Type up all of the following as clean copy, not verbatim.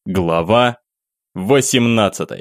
Глава 18.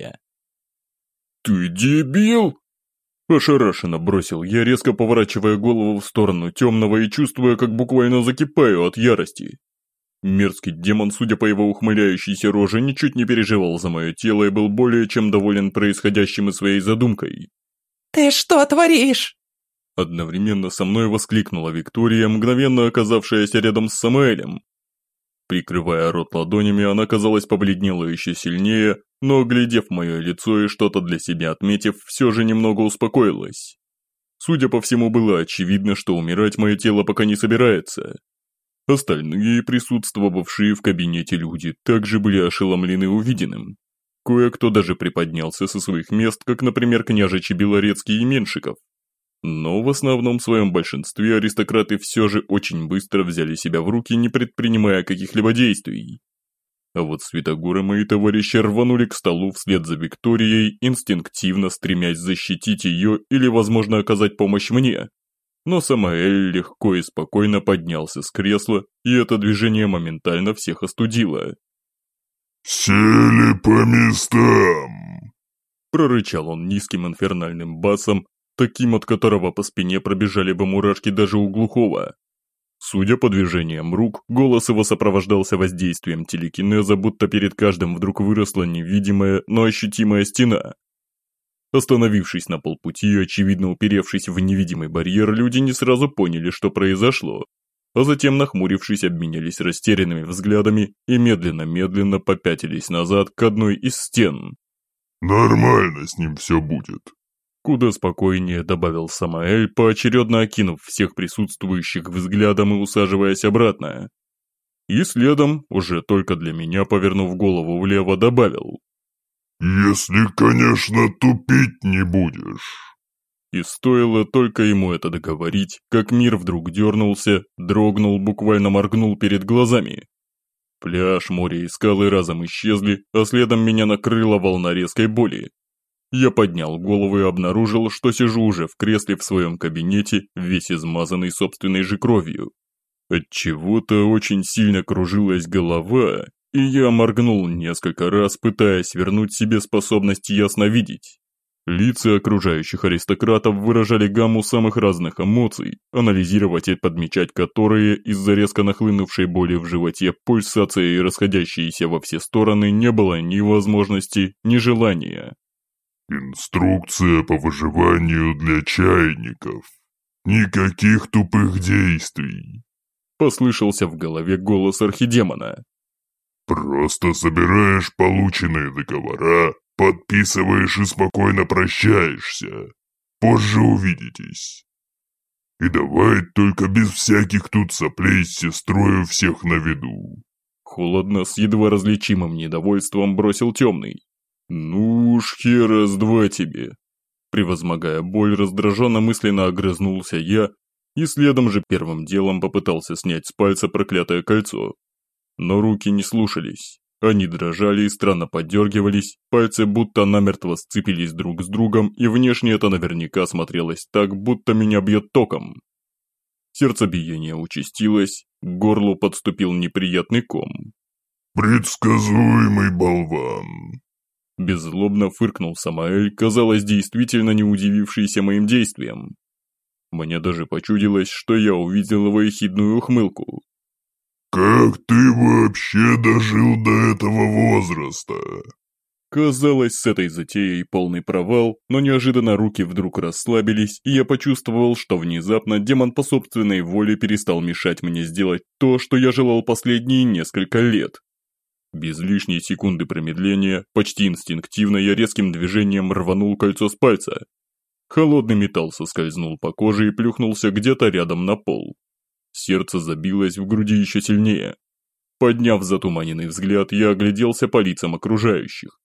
«Ты дебил!» Ошарашенно бросил я, резко поворачивая голову в сторону темного и чувствуя, как буквально закипаю от ярости. Мерзкий демон, судя по его ухмыляющейся роже, ничуть не переживал за мое тело и был более чем доволен происходящим и своей задумкой. «Ты что творишь?» Одновременно со мной воскликнула Виктория, мгновенно оказавшаяся рядом с Самаэлем. Прикрывая рот ладонями, она, казалось, побледнела еще сильнее, но, оглядев мое лицо и что-то для себя отметив, все же немного успокоилась. Судя по всему, было очевидно, что умирать мое тело пока не собирается. Остальные, присутствовавшие в кабинете люди, также были ошеломлены увиденным. Кое-кто даже приподнялся со своих мест, как, например, княжичи Белорецкий и Меншиков. Но в основном своем большинстве аристократы все же очень быстро взяли себя в руки, не предпринимая каких-либо действий. А вот Святогор и мои товарищи рванули к столу вслед за Викторией, инстинктивно стремясь защитить ее или, возможно, оказать помощь мне. Но Самаэль легко и спокойно поднялся с кресла, и это движение моментально всех остудило. «Сели по местам!» Прорычал он низким инфернальным басом, таким, от которого по спине пробежали бы мурашки даже у глухого. Судя по движениям рук, голос его сопровождался воздействием телекинеза, будто перед каждым вдруг выросла невидимая, но ощутимая стена. Остановившись на полпути и очевидно уперевшись в невидимый барьер, люди не сразу поняли, что произошло, а затем, нахмурившись, обменялись растерянными взглядами и медленно-медленно попятились назад к одной из стен. «Нормально с ним все будет», — куда спокойнее добавил Самаэль, поочередно окинув всех присутствующих взглядом и усаживаясь обратно. И следом, уже только для меня повернув голову влево, добавил: «если, конечно, тупить не будешь». И стоило только ему это договорить, как мир вдруг дернулся, дрогнул, буквально моргнул перед глазами. Пляж, море и скалы разом исчезли, а следом меня накрыла волна резкой боли. Я поднял голову и обнаружил, что сижу уже в кресле в своем кабинете, весь измазанный собственной же кровью. Отчего-то очень сильно кружилась голова, и я моргнул несколько раз, пытаясь вернуть себе способность ясно видеть. Лица окружающих аристократов выражали гамму самых разных эмоций, анализировать и подмечать которые из-за резко нахлынувшей боли в животе, пульсации и расходящиеся во все стороны не было ни возможности, ни желания. «Инструкция по выживанию для чайников. Никаких тупых действий», — послышался в голове голос архидемона. «просто собираешь полученные договора, подписываешь и спокойно прощаешься. Позже увидитесь. И давай только без всяких тут соплей с сестрой у всех на виду». Холодно, с едва различимым недовольством бросил темный. «Ну уж, раз-два тебе!» Превозмогая боль, раздраженно мысленно огрызнулся я и следом же первым делом попытался снять с пальца проклятое кольцо. Но руки не слушались. Они дрожали и странно подергивались, пальцы будто намертво сцепились друг с другом, и внешне это наверняка смотрелось так, будто меня бьет током. Сердцебиение участилось, к горлу подступил неприятный ком. «Предсказуемый болван», — беззлобно фыркнул Самаэль, казалось, действительно не удивившийся моим действиям. Мне даже почудилось, что я увидел его ехидную ухмылку. «как ты вообще дожил до этого возраста?» Казалось, с этой затеей полный провал, но неожиданно руки вдруг расслабились, и я почувствовал, что внезапно демон по собственной воле перестал мешать мне сделать то, что я желал последние несколько лет. Без лишней секунды промедления, почти инстинктивно я резким движением рванул кольцо с пальца. Холодный металл соскользнул по коже и плюхнулся где-то рядом на пол. Сердце забилось в груди еще сильнее. Подняв затуманенный взгляд, я огляделся по лицам окружающих.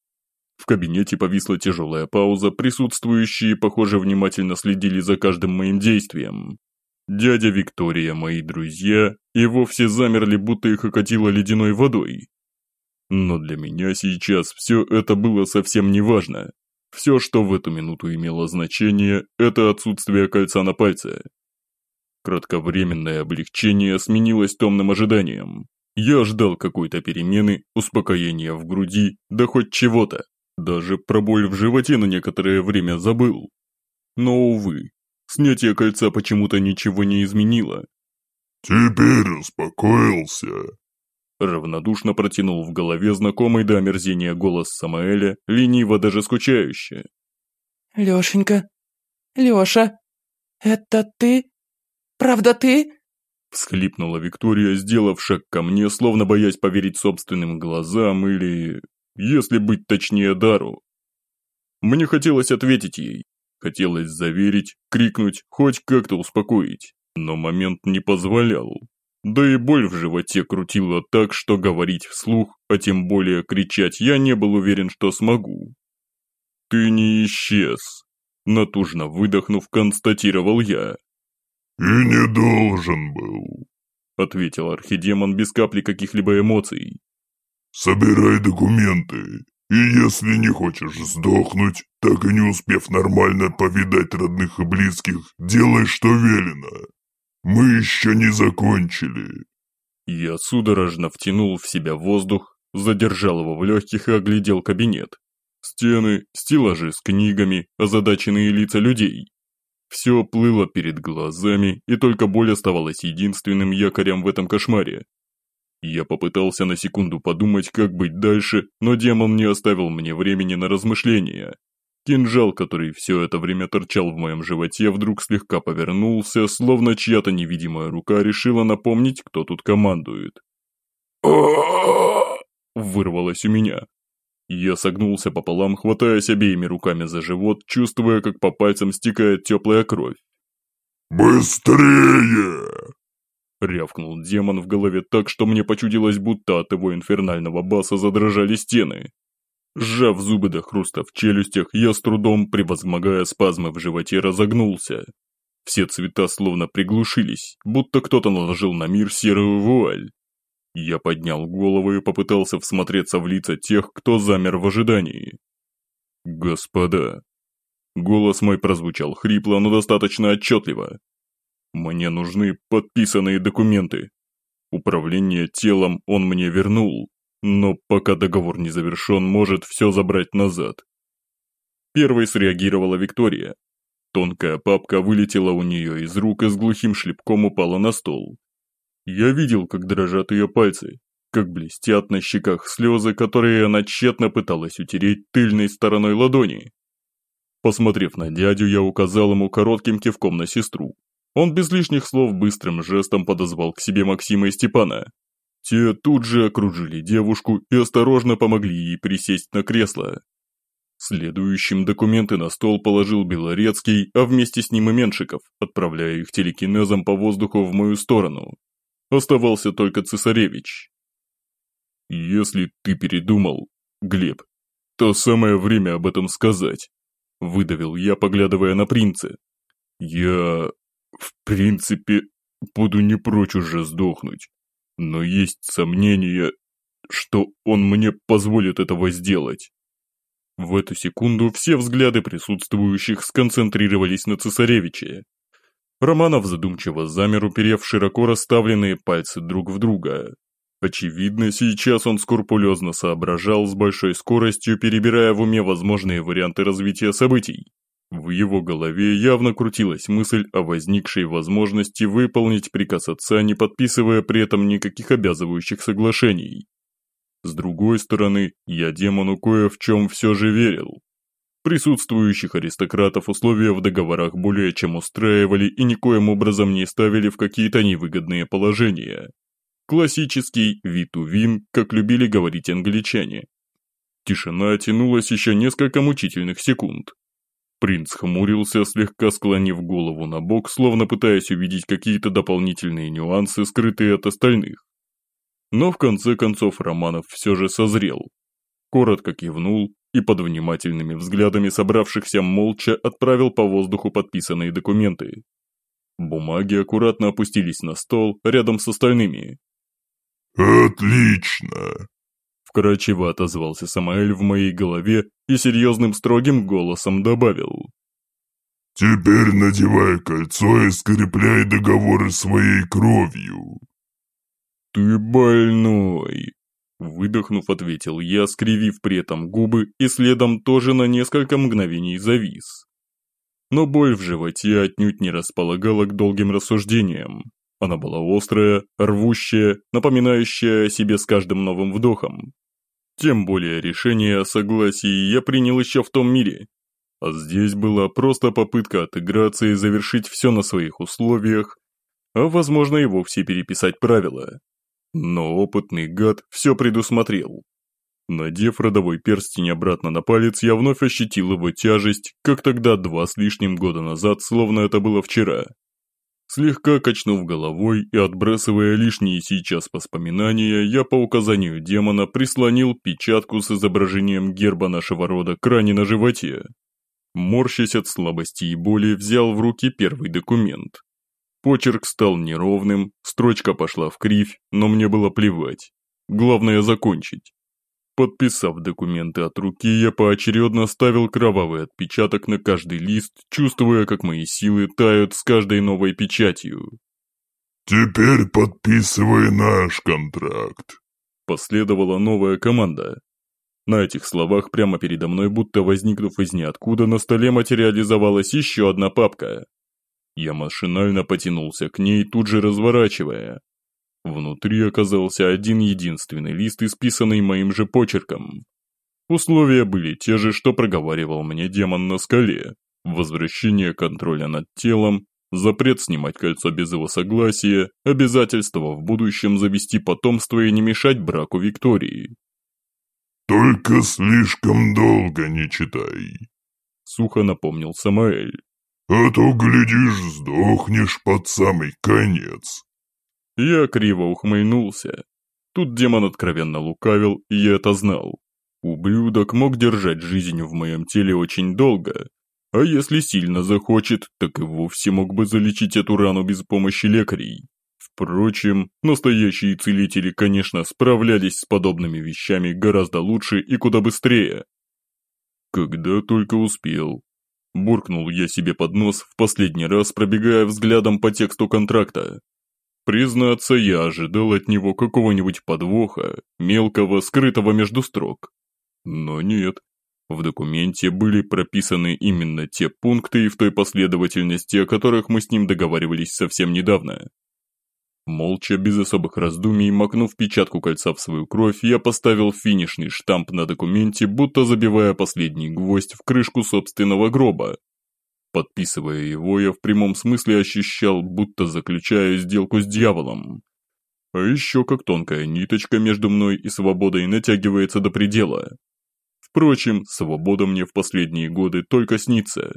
В кабинете повисла тяжелая пауза, присутствующие, похоже, внимательно следили за каждым моим действием. Дядя Виктория, мои друзья, и вовсе замерли, будто их окатило ледяной водой. Но для меня сейчас все это было совсем не важно. Все, что в эту минуту имело значение, это отсутствие кольца на пальце. Кратковременное облегчение сменилось томным ожиданием. Я ждал какой-то перемены, успокоения в груди, да хоть чего-то. Даже про боль в животе на некоторое время забыл. Но, увы, снятие кольца почему-то ничего не изменило. «Теперь успокоился?» Равнодушно протянул в голове знакомый до омерзения голос Самаэля, лениво даже скучающе. Лешенька, Леша, это ты? Правда ты?» Всхлипнула Виктория, сделав шаг ко мне, словно боясь поверить собственным глазам или, если быть точнее, дару. Мне хотелось ответить ей, хотелось заверить, крикнуть, хоть как-то успокоить, но момент не позволял. Да и боль в животе крутила так, что говорить вслух, а тем более кричать, я не был уверен, что смогу. «Ты не исчез», – натужно выдохнув, констатировал я. «И не должен был», – ответил архидемон без капли каких-либо эмоций. «Собирай документы, и если не хочешь сдохнуть, так и не успев нормально повидать родных и близких, делай, что велено. Мы еще не закончили». Я судорожно втянул в себя воздух, задержал его в легких и оглядел кабинет. Стены, стеллажи с книгами, озадаченные лица людей. Все плыло перед глазами, и только боль оставалась единственным якорем в этом кошмаре. Я попытался на секунду подумать, как быть дальше, но демон не оставил мне времени на размышления. Кинжал, который все это время торчал в моем животе, вдруг слегка повернулся, словно чья-то невидимая рука решила напомнить, кто тут командует. Вырвалось у меня. Я согнулся пополам, хватаясь обеими руками за живот, чувствуя, как по пальцам стекает теплая кровь. «Быстрее!» Рявкнул демон в голове так, что мне почудилось, будто от его инфернального баса задрожали стены. Сжав зубы до хруста в челюстях, я с трудом, превозмогая спазмы в животе, разогнулся. Все цвета словно приглушились, будто кто-то наложил на мир серую вуаль. Я поднял голову и попытался всмотреться в лица тех, кто замер в ожидании. «Господа!» Голос мой прозвучал хрипло, но достаточно отчетливо. «Мне нужны подписанные документы. Управление телом он мне вернул, но пока договор не завершен, может все забрать назад». Первой среагировала Виктория. Тонкая папка вылетела у нее из рук и с глухим шлепком упала на стол. Я видел, как дрожат ее пальцы, как блестят на щеках слезы, которые она тщетно пыталась утереть тыльной стороной ладони. Посмотрев на дядю, я указал ему коротким кивком на сестру. Он без лишних слов быстрым жестом подозвал к себе Максима и Степана. Те тут же окружили девушку и осторожно помогли ей присесть на кресло. Следующим документы на стол положил Белорецкий, а вместе с ним и Меншиков, отправляя их телекинезом по воздуху в мою сторону. Оставался только Цесаревич. «Если ты передумал, Глеб, то самое время об этом сказать», – выдавил я, поглядывая на принца. «Я, в принципе, буду не прочь уже сдохнуть, но есть сомнения, что он мне позволит этого сделать». В эту секунду все взгляды присутствующих сконцентрировались на Цесаревиче. Романов задумчиво замер, уперев широко расставленные пальцы друг в друга. Очевидно, сейчас он скрупулезно соображал с большой скоростью, перебирая в уме возможные варианты развития событий. В его голове явно крутилась мысль о возникшей возможности выполнить приказ отца, не подписывая при этом никаких обязывающих соглашений. С другой стороны, я демону кое в чем все же верил. Присутствующих аристократов условия в договорах более чем устраивали и никоим образом не ставили в какие-то невыгодные положения. Классический вин-ту-вин, как любили говорить англичане. Тишина тянулась еще несколько мучительных секунд. Принц хмурился, слегка склонив голову на бок, словно пытаясь увидеть какие-то дополнительные нюансы, скрытые от остальных. Но в конце концов Романов все же созрел. Коротко кивнул и под внимательными взглядами собравшихся молча отправил по воздуху подписанные документы. Бумаги аккуратно опустились на стол рядом с остальными. «Отлично!» Вкратчиво отозвался Самаэль в моей голове и серьезным строгим голосом добавил. «Теперь надевай кольцо и скрепляй договоры своей кровью». «Ты больной!» Выдохнув, ответил я, скривив при этом губы и следом тоже на несколько мгновений завис. Но боль в животе отнюдь не располагала к долгим рассуждениям. Она была острая, рвущая, напоминающая о себе с каждым новым вдохом. Тем более решение о согласии я принял еще в том мире. А здесь была просто попытка отыграться и завершить все на своих условиях, а возможно и вовсе переписать правила. Но опытный гад все предусмотрел. Надев родовой перстень обратно на палец, я вновь ощутил его тяжесть, как тогда 2 с лишним года назад, словно это было вчера. Слегка качнув головой и отбрасывая лишние сейчас воспоминания, я по указанию демона прислонил печатку с изображением герба нашего рода к ране на животе. Морщась от слабости и боли, взял в руки первый документ. Почерк стал неровным, строчка пошла вкривь, но мне было плевать. Главное закончить. Подписав документы от руки, я поочередно ставил кровавый отпечаток на каждый лист, чувствуя, как мои силы тают с каждой новой печатью. «Теперь подписывай наш контракт», – последовала новая команда. На этих словах прямо передо мной, будто возникнув из ниоткуда, на столе материализовалась еще одна папка. Я машинально потянулся к ней, тут же разворачивая. Внутри оказался один единственный лист, исписанный моим же почерком. Условия были те же, что проговаривал мне демон на скале. Возвращение контроля над телом, запрет снимать кольцо без его согласия, обязательство в будущем завести потомство и не мешать браку Виктории. «Только слишком долго не читай», — сухо напомнил Самаэль. «А то, глядишь, сдохнешь под самый конец». Я криво ухмыльнулся. Тут демон откровенно лукавил, и я это знал. Ублюдок мог держать жизнь в моем теле очень долго, а если сильно захочет, так и вовсе мог бы залечить эту рану без помощи лекарей. Впрочем, настоящие целители, конечно, справлялись с подобными вещами гораздо лучше и куда быстрее. Когда только успел. Буркнул я себе под нос в последний раз, пробегая взглядом по тексту контракта. Признаться, я ожидал от него какого-нибудь подвоха, мелкого, скрытого между строк. Но нет. В документе были прописаны именно те пункты и в той последовательности, о которых мы с ним договаривались совсем недавно. Молча, без особых раздумий, макнув печатку кольца в свою кровь, я поставил финишный штамп на документе, будто забивая последний гвоздь в крышку собственного гроба. Подписывая его, я в прямом смысле ощущал, будто заключаю сделку с дьяволом. А еще как тонкая ниточка между мной и свободой натягивается до предела. Впрочем, свобода мне в последние годы только снится.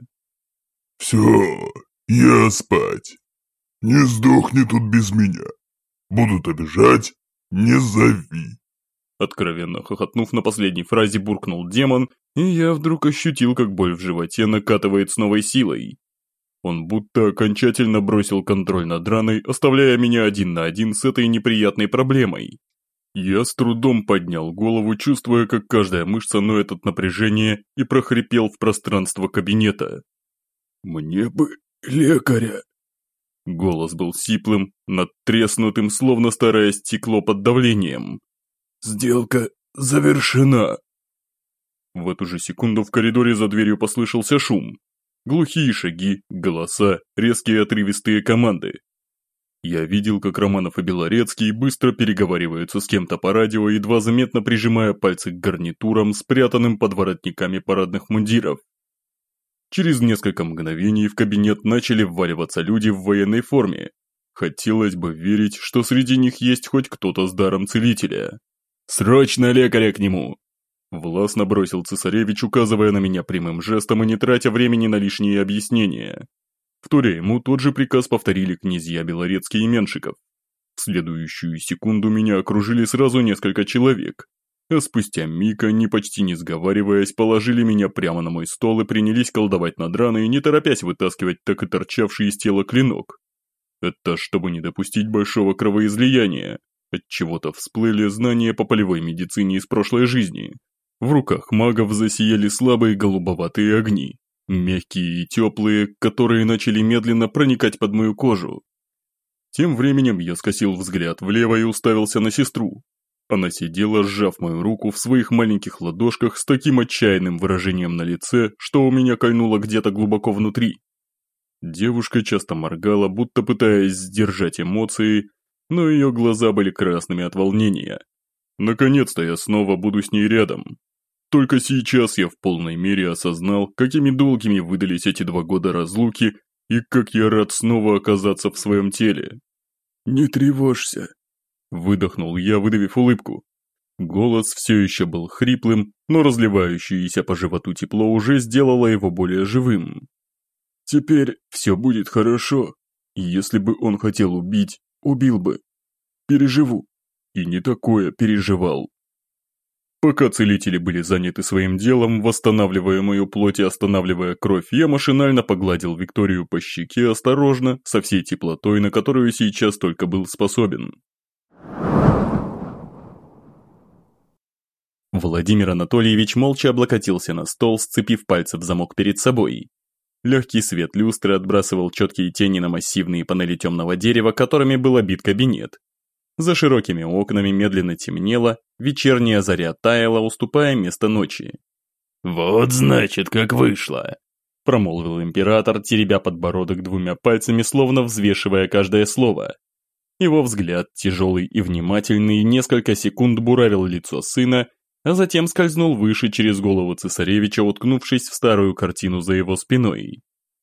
«Все, я спать. Не сдохни тут без меня. Будут обижать, не зови». Откровенно хохотнув на последней фразе, буркнул демон, и я вдруг ощутил, как боль в животе накатывает с новой силой. Он будто окончательно бросил контроль над раной, оставляя меня 1 на 1 с этой неприятной проблемой. Я с трудом поднял голову, чувствуя, как каждая мышца ноет от напряжения, и прохрипел в пространство кабинета. «Мне бы лекаря». Голос был сиплым, надтреснутым, словно старое стекло под давлением. «Сделка завершена!» В эту же секунду в коридоре за дверью послышался шум. Глухие шаги, голоса, резкие отрывистые команды. Я видел, как Романов и Белорецкий быстро переговариваются с кем-то по радио, едва заметно прижимая пальцы к гарнитурам, спрятанным под воротниками парадных мундиров. Через несколько мгновений в кабинет начали вваливаться люди в военной форме. Хотелось бы верить, что среди них есть хоть кто-то с даром целителя. «Срочно лекаря к нему!» Властно бросил цесаревич, указывая на меня прямым жестом и не тратя времени на лишние объяснения. Вторя ему тот же приказ повторили князья Белорецкий и Меншиков. В следующую секунду меня окружили сразу несколько человек, а спустя миг они, почти не сговариваясь, положили меня прямо на мой стол и принялись колдовать над раной, не торопясь вытаскивать так и торчавший из тела клинок. Это чтобы не допустить большого кровоизлияния. Отчего-то всплыли знания по полевой медицине из прошлой жизни. В руках магов засияли слабые голубоватые огни, мягкие и теплые, которые начали медленно проникать под мою кожу. Тем временем я скосил взгляд влево и уставился на сестру. Она сидела, сжав мою руку в своих маленьких ладошках с таким отчаянным выражением на лице, что у меня кольнуло где-то глубоко внутри. Девушка часто моргала, будто пытаясь сдержать эмоции, но ее глаза были красными от волнения. Наконец-то я снова буду с ней рядом. Только сейчас я в полной мере осознал, какими долгими выдались эти 2 года разлуки и как я рад снова оказаться в своем теле. «Не тревожься», – выдохнул я, выдавив улыбку. Голос все еще был хриплым, но разливающееся по животу тепло уже сделало его более живым. «Теперь все будет хорошо. Если бы он хотел убить, убил бы. Переживу». И не такое переживал. Пока целители были заняты своим делом, восстанавливая мою плоть и останавливая кровь, я машинально погладил Викторию по щеке осторожно, со всей теплотой, на которую сейчас только был способен. Владимир Анатольевич молча облокотился на стол, сцепив пальцы в замок перед собой. Легкий свет люстры отбрасывал четкие тени на массивные панели темного дерева, которыми был обит кабинет. За широкими окнами медленно темнело, вечерняя заря таяла, уступая место ночи. «Вот значит, как вышло», – промолвил император, теребя подбородок 2 пальцами, словно взвешивая каждое слово. Его взгляд, тяжелый и внимательный, несколько секунд буравил лицо сына, а затем скользнул выше через голову цесаревича, уткнувшись в старую картину за его спиной.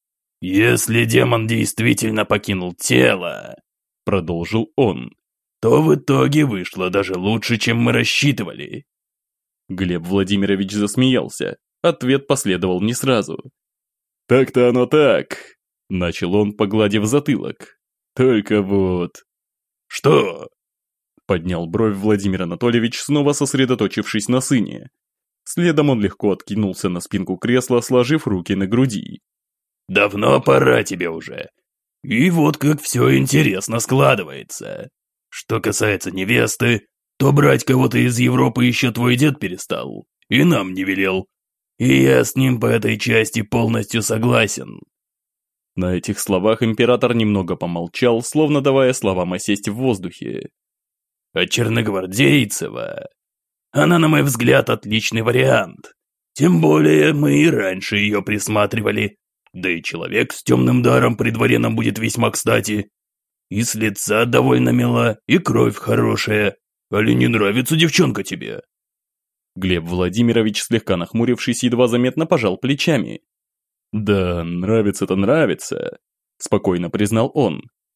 «Если демон действительно покинул тело», – продолжил он, то в итоге вышло даже лучше, чем мы рассчитывали». Глеб Владимирович засмеялся. Ответ последовал не сразу. «Так-то оно так», – начал он, погладив затылок. «Только вот...» «Что?» – поднял бровь Владимир Анатольевич, снова сосредоточившись на сыне. Следом он легко откинулся на спинку кресла, сложив руки на груди. «Давно пора тебе уже. И вот как все интересно складывается. Что касается невесты, то брать кого-то из Европы еще твой дед перестал, и нам не велел. И я с ним по этой части полностью согласен». На этих словах император немного помолчал, словно давая словам осесть в воздухе. «А Черногвардейцева? Она, на мой взгляд, отличный вариант. Тем более мы и раньше ее присматривали. Да и человек с темным даром при дворе нам будет весьма кстати. И с лица довольно мила, и кровь хорошая. Али не нравится девчонка тебе?» Глеб Владимирович, слегка нахмурившись, едва заметно пожал плечами. «Да, нравится-то нравится», – спокойно признал он.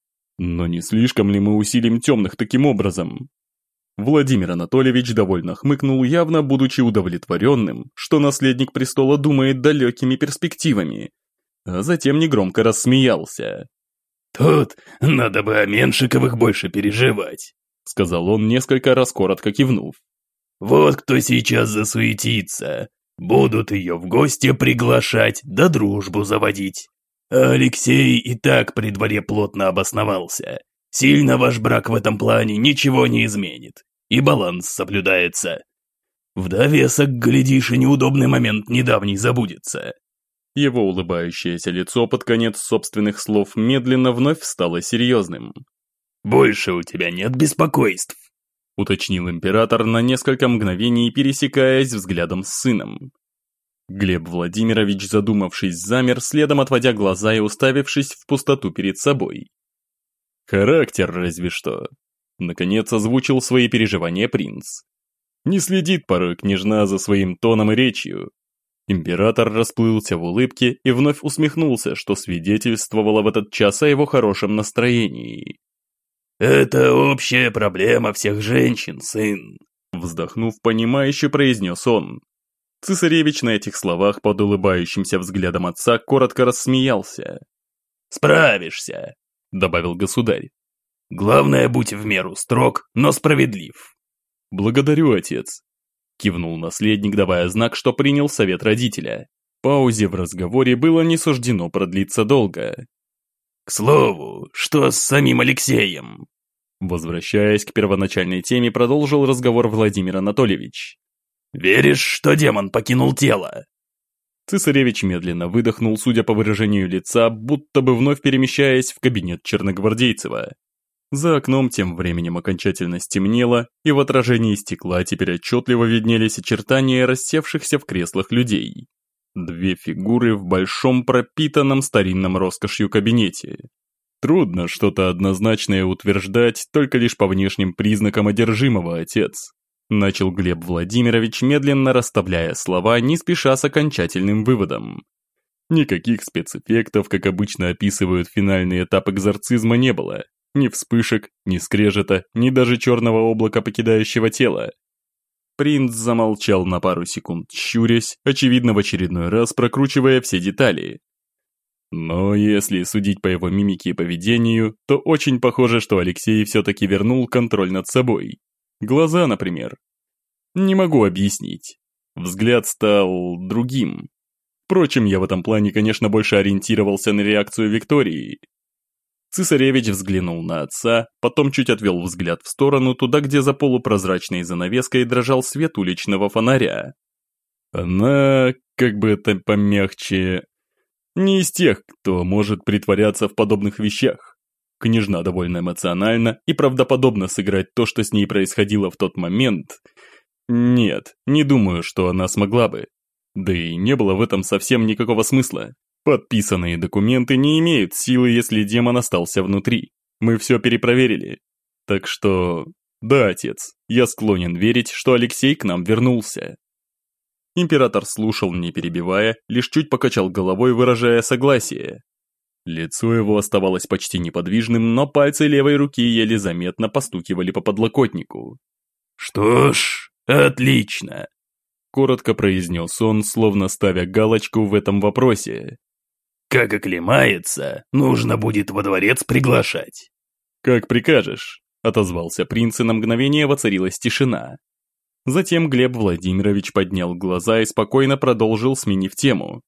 «Но не слишком ли мы усилим темных таким образом?» Владимир Анатольевич довольно хмыкнул, явно будучи удовлетворенным, что наследник престола думает далекими перспективами, а затем негромко рассмеялся. «Тут надо бы о Меншиковых больше переживать», – сказал он, несколько раз коротко кивнув. «Вот кто сейчас засуетится. Будут ее в гости приглашать, да дружбу заводить. А Алексей и так при дворе плотно обосновался. Сильно ваш брак в этом плане ничего не изменит, и баланс соблюдается. В довесок, глядишь, и неудобный момент недавний забудется». Его улыбающееся лицо под конец собственных слов медленно вновь стало серьезным. «Больше у тебя нет беспокойств?» – уточнил император на несколько мгновений, пересекаясь взглядом с сыном. Глеб Владимирович, задумавшись, замер, следом отводя глаза и уставившись в пустоту перед собой. «Характер разве что», – наконец озвучил свои переживания принц. «Не следит порой княжна за своим тоном и речью». Император расплылся в улыбке и вновь усмехнулся, что свидетельствовало в этот час о его хорошем настроении. «Это общая проблема всех женщин, сын», – вздохнув, понимающе произнес он. Цесаревич на этих словах под улыбающимся взглядом отца коротко рассмеялся. «Справишься», – добавил государь. «Главное, будь в меру строг, но справедлив». «Благодарю, отец», – кивнул наследник, давая знак, что принял совет родителя. Паузе в разговоре было не суждено продлиться долго. «К слову, что с самим Алексеем?» Возвращаясь к первоначальной теме, продолжил разговор Владимир Анатольевич. «Веришь, что демон покинул тело?» Цесаревич медленно выдохнул, судя по выражению лица, будто бы вновь перемещаясь в кабинет Черногвардейцева. За окном тем временем окончательно стемнело, и в отражении стекла теперь отчетливо виднелись очертания рассевшихся в креслах людей. Две фигуры в большом пропитанном старинном роскошью кабинете. Трудно что-то однозначное утверждать только лишь по внешним признакам одержимого, отец. Начал Глеб Владимирович, медленно расставляя слова, не спеша с окончательным выводом. Никаких спецэффектов, как обычно описывают финальный этап экзорцизма, не было. Ни вспышек, ни скрежета, ни даже черного облака покидающего тела. Принц замолчал на пару секунд, щурясь, очевидно в очередной раз прокручивая все детали. Но если судить по его мимике и поведению, то очень похоже, что Алексей все-таки вернул контроль над собой. Глаза, например. Не могу объяснить. Взгляд стал другим. Впрочем, я в этом плане, конечно, больше ориентировался на реакцию Виктории. Цесаревич взглянул на отца, потом чуть отвел взгляд в сторону, туда, где за полупрозрачной занавеской дрожал свет уличного фонаря. Она, как бы это помягче, не из тех, кто может притворяться в подобных вещах. Княжна довольно эмоционально и правдоподобно сыграть то, что с ней происходило в тот момент. Нет, не думаю, что она смогла бы. Да и не было в этом совсем никакого смысла. Подписанные документы не имеют силы, если демон остался внутри. Мы все перепроверили. Так что, да, отец, я склонен верить, что Алексей к нам вернулся. Император слушал, не перебивая, лишь чуть покачал головой, выражая согласие. Лицо его оставалось почти неподвижным, но пальцы левой руки еле заметно постукивали по подлокотнику. «Что ж, отлично», – коротко произнес он, словно ставя галочку в этом вопросе. «Как оклемается, нужно будет во дворец приглашать». «Как прикажешь», – отозвался принц, и на мгновение воцарилась тишина. Затем Глеб Владимирович поднял глаза и спокойно продолжил, сменив тему.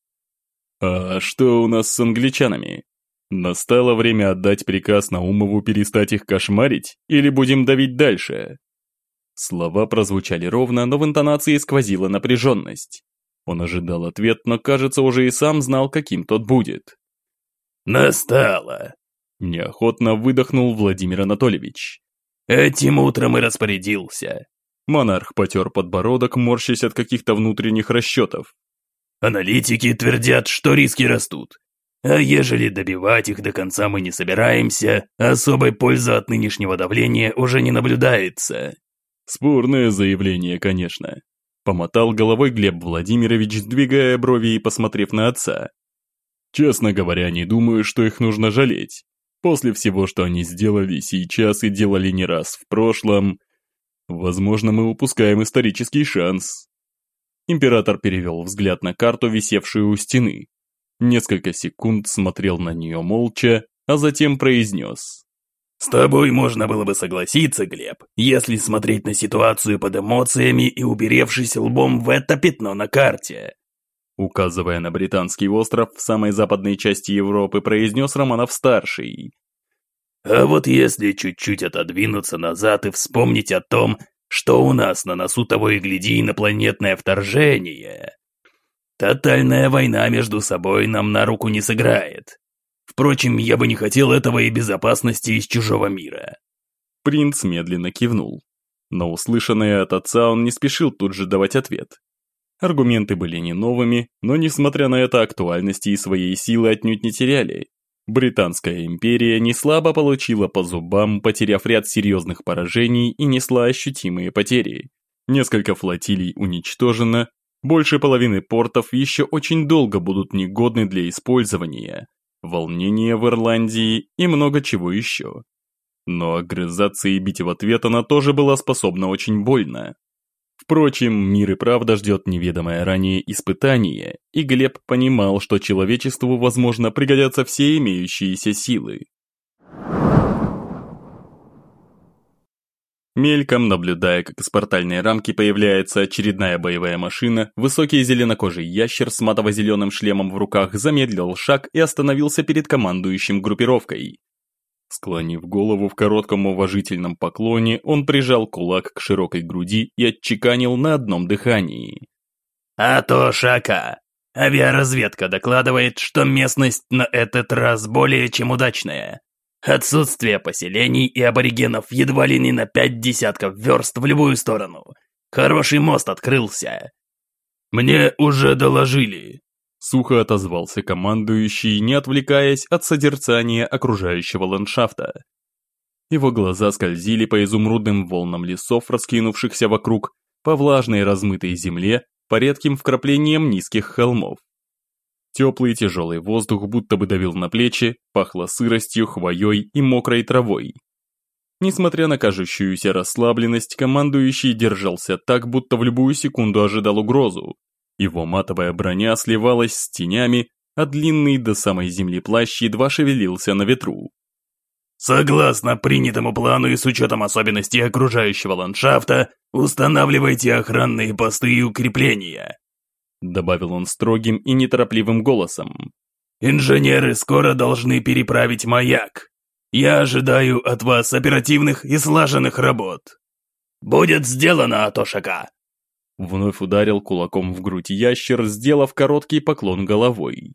«А что у нас с англичанами? Настало время отдать приказ Наумову перестать их кошмарить, или будем давить дальше?» Слова прозвучали ровно, но в интонации сквозила напряженность. Он ожидал ответ, но, кажется, уже и сам знал, каким тот будет. «Настало!» – неохотно выдохнул Владимир Анатольевич. «Этим утром и распорядился». Монарх потер подбородок, морщась от каких-то внутренних расчетов. «Аналитики твердят, что риски растут. А ежели добивать их до конца мы не собираемся, особой пользы от нынешнего давления уже не наблюдается». Спорное заявление, конечно. Помотал головой Глеб Владимирович, сдвигая брови и посмотрев на отца. Честно говоря, не думаю, что их нужно жалеть. После всего, что они сделали сейчас и делали не раз в прошлом, возможно, мы упускаем исторический шанс. Император перевел взгляд на карту, висевшую у стены. Несколько секунд смотрел на нее молча, а затем произнес. «С тобой можно было бы согласиться, Глеб, если смотреть на ситуацию под эмоциями и уперевшись лбом в это пятно на карте». Указывая на британский остров в самой западной части Европы, произнес Романов-старший. «А вот если чуть-чуть отодвинуться назад и вспомнить о том, что у нас на носу того и гляди инопланетное вторжение, тотальная война между собой нам на руку не сыграет. Впрочем, я бы не хотел этого и безопасности из чужого мира». Принц медленно кивнул. На услышанное от отца он не спешил тут же давать ответ. Аргументы были не новыми, но, несмотря на это, актуальности и своей силы отнюдь не теряли. Британская империя не слабо получила по зубам, потеряв ряд серьезных поражений и несла ощутимые потери. Несколько флотилий уничтожено, больше половины портов еще очень долго будут негодны для использования. Волнения в Ирландии и много чего еще. Но огрызаться и бить в ответ она тоже была способна очень больно. Впрочем, мир и правда ждет неведомое ранее испытание, и Глеб понимал, что человечеству, возможно, пригодятся все имеющиеся силы. Мельком наблюдая, как из портальной рамки появляется очередная боевая машина, высокий зеленокожий ящер с матово-зеленым шлемом в руках замедлил шаг и остановился перед командующим группировкой. Склонив голову в коротком уважительном поклоне, он прижал кулак к широкой груди и отчеканил на одном дыхании. «А то, Шака, авиаразведка докладывает, что местность на этот раз более чем удачная. Отсутствие поселений и аборигенов едва ли не на 5 десятков верст в любую сторону. Хороший мост открылся. Мне уже доложили. Сухо отозвался командующий, не отвлекаясь от созерцания окружающего ландшафта. Его глаза скользили по изумрудным волнам лесов, раскинувшихся вокруг, по влажной размытой земле, по редким вкраплениям низких холмов. Теплый тяжелый воздух будто бы давил на плечи, пахло сыростью, хвоей и мокрой травой. Несмотря на кажущуюся расслабленность, командующий держался так, будто в любую секунду ожидал угрозу. Его матовая броня сливалась с тенями, а длинный до самой земли плащ едва шевелился на ветру. Согласно принятому плану и с учетом особенностей окружающего ландшафта, устанавливайте охранные посты и укрепления. Добавил он строгим и неторопливым голосом. Инженеры скоро должны переправить маяк. Я ожидаю от вас оперативных и слаженных работ. Будет сделано, Атошака. Вновь ударил кулаком в грудь ящер, сделав короткий поклон головой.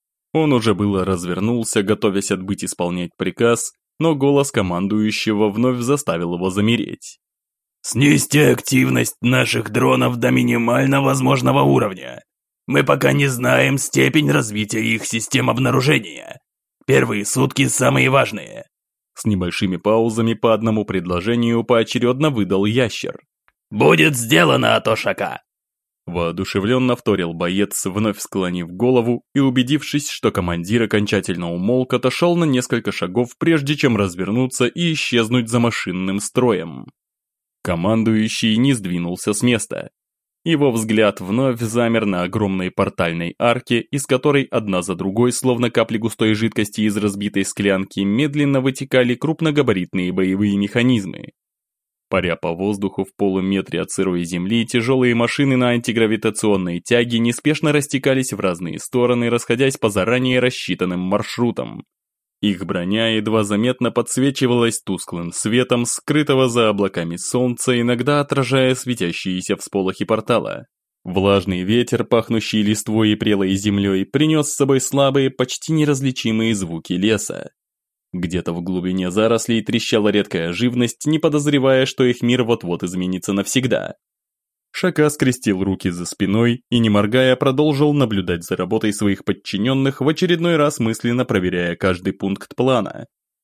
Он уже было развернулся, готовясь отбыть исполнять приказ, но голос командующего вновь заставил его замереть. Снизьте активность наших дронов до минимально возможного уровня. Мы пока не знаем степень развития их систем обнаружения. Первые сутки самые важные. С небольшими паузами по одному предложению поочередно выдал ящер. Будет сделано, Атошака. Воодушевленно вторил боец, вновь склонив голову и убедившись, что командир окончательно умолк, отошел на несколько шагов, прежде чем развернуться и исчезнуть за машинным строем. Командующий не сдвинулся с места. Его взгляд вновь замер на огромной портальной арке, из которой одна за другой, словно капли густой жидкости из разбитой склянки, медленно вытекали крупногабаритные боевые механизмы. Паря по воздуху в полуметре от сырой земли, тяжелые машины на антигравитационной тяге неспешно растекались в разные стороны, расходясь по заранее рассчитанным маршрутам. Их броня едва заметно подсвечивалась тусклым светом, скрытого за облаками солнца, иногда отражая светящиеся всполохи портала. Влажный ветер, пахнущий листвой и прелой землей, принес с собой слабые, почти неразличимые звуки леса. Где-то в глубине зарослей трещала редкая живность, не подозревая, что их мир вот-вот изменится навсегда. Шака скрестил руки за спиной и, не моргая, продолжил наблюдать за работой своих подчиненных, в очередной раз мысленно проверяя каждый пункт плана.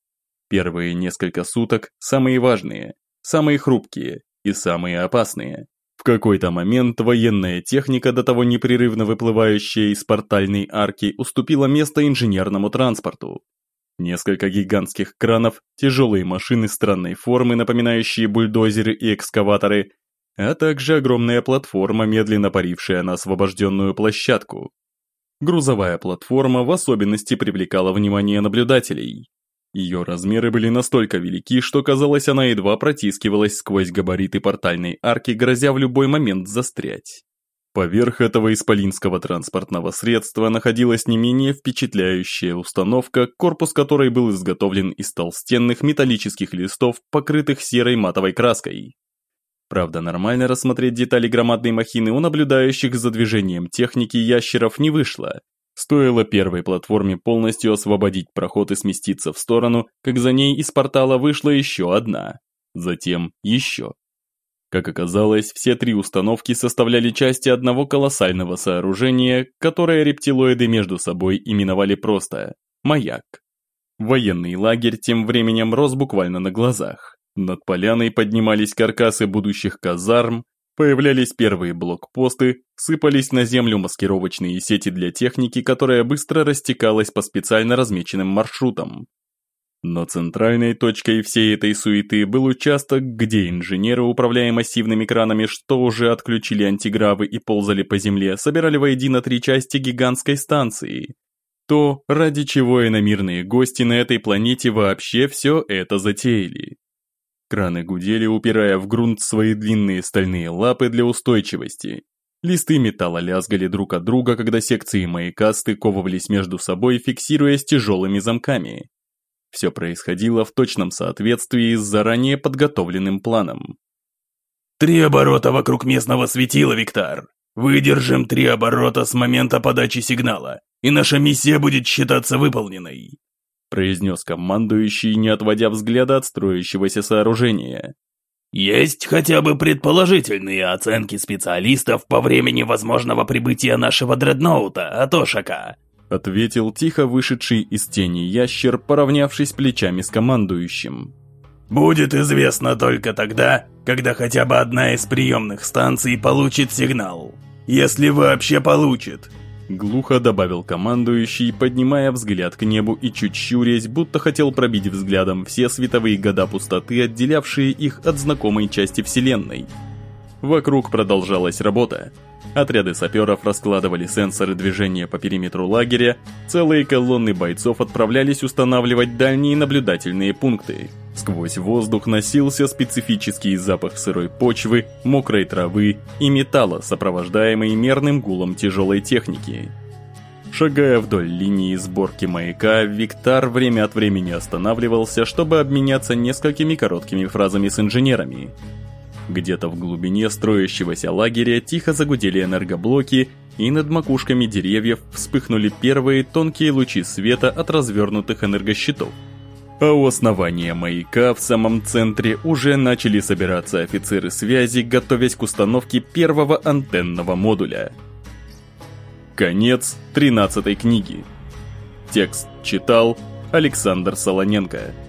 Первые несколько суток самые важные, самые хрупкие и самые опасные. В какой-то момент военная техника, до того непрерывно выплывающая из портальной арки, уступила место инженерному транспорту. Несколько гигантских кранов, тяжелые машины странной формы, напоминающие бульдозеры и экскаваторы, а также огромная платформа, медленно парившая на освобожденную площадку. Грузовая платформа в особенности привлекала внимание наблюдателей. Ее размеры были настолько велики, что казалось, она едва протискивалась сквозь габариты портальной арки, грозя в любой момент застрять. Поверх этого исполинского транспортного средства находилась не менее впечатляющая установка, корпус которой был изготовлен из толстенных металлических листов, покрытых серой матовой краской. Правда, нормально рассмотреть детали громадной махины у наблюдающих за движением техники ящеров не вышло. Стоило первой платформе полностью освободить проход и сместиться в сторону, как за ней из портала вышла еще одна. Затем еще. Как оказалось, все три установки составляли части одного колоссального сооружения, которое рептилоиды между собой именовали просто «маяк». Военный лагерь тем временем рос буквально на глазах. Над поляной поднимались каркасы будущих казарм, появлялись первые блокпосты, сыпались на землю маскировочные сети для техники, которая быстро растекалась по специально размеченным маршрутам. Но центральной точкой всей этой суеты был участок, где инженеры, управляя массивными кранами, что уже отключили антигравы и ползали по земле, собирали воедино три части гигантской станции. То, ради чего иномирные гости на этой планете вообще все это затеяли. Краны гудели, упирая в грунт свои длинные стальные лапы для устойчивости. Листы металла лязгали друг от друга, когда секции маяка стыковывались между собой, фиксируясь тяжелыми замками. Все происходило в точном соответствии с заранее подготовленным планом. 3 оборота вокруг местного светила, Виктор. Выдержим 3 оборота с момента подачи сигнала, и наша миссия будет считаться выполненной. произнес командующий, не отводя взгляда от строящегося сооружения. «Есть хотя бы предположительные оценки специалистов по времени возможного прибытия нашего дредноута, Атошака?» Ответил тихо вышедший из тени ящер, поравнявшись плечами с командующим. «Будет известно только тогда, когда хотя бы одна из приемных станций получит сигнал. Если вообще получит». Глухо добавил командующий, поднимая взгляд к небу и чуть щурясь, будто хотел пробить взглядом все световые года пустоты, отделявшие их от знакомой части Вселенной. Вокруг продолжалась работа. Отряды саперов раскладывали сенсоры движения по периметру лагеря, целые колонны бойцов отправлялись устанавливать дальние наблюдательные пункты. Сквозь воздух носился специфический запах сырой почвы, мокрой травы и металла, сопровождаемый мерным гулом тяжелой техники. Шагая вдоль линии сборки маяка, Виктар время от времени останавливался, чтобы обменяться несколькими короткими фразами с инженерами. Где-то в глубине строящегося лагеря тихо загудели энергоблоки, и над макушками деревьев вспыхнули первые тонкие лучи света от развернутых энергощитов. А у основания маяка в самом центре уже начали собираться офицеры связи, готовясь к установке первого антенного модуля. Конец 13-й книги. Текст читал Александр Солоненко.